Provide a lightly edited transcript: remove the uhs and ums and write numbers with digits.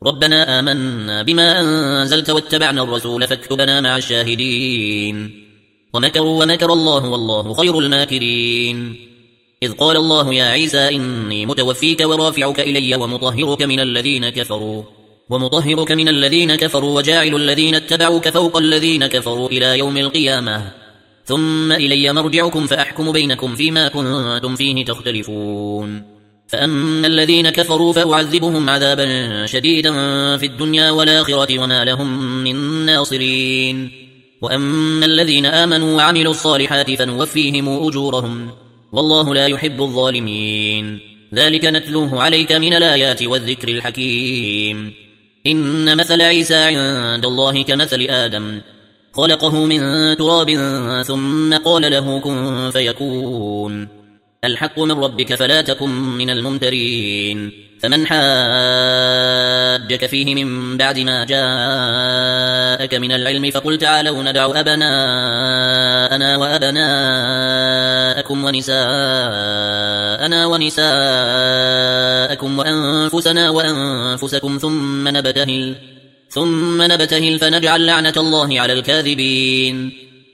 ربنا آمنا بما أنزلت واتبعنا الرسول فاكتبنا مع الشاهدين ومكروا ومكر الله والله خير الماكرين إذ قال الله يا عيسى إني متوفيك ورافعك إلي ومطهرك من الذين كفروا وجاعل الذين اتبعوك فوق الذين كفروا إلى يوم القيامة ثم إلي مرجعكم فأحكم بينكم فيما كنتم فيه تختلفون فأما الذين كفروا فأعذبهم عذابا شديدا في الدنيا والآخرة وما لهم من ناصرين وأما الذين آمنوا وعملوا الصالحات فنوفيهم أجورهم والله لا يحب الظالمين ذلك نتلوه عليك من الآيات والذكر الحكيم إن مثل عيسى عند الله كمثل آدم خلقه من تراب ثم قال له كن فيكون الحق من ربك فلا تكن من الممترين فمن حاجك فيه من بعد ما جاءك من العلم فقل تعالوا ندع أبناءنا وأبناءكم ونساءنا ونساءكم وأنفسنا وأنفسكم ثم نبتهل فنجعل لعنة الله على الكاذبين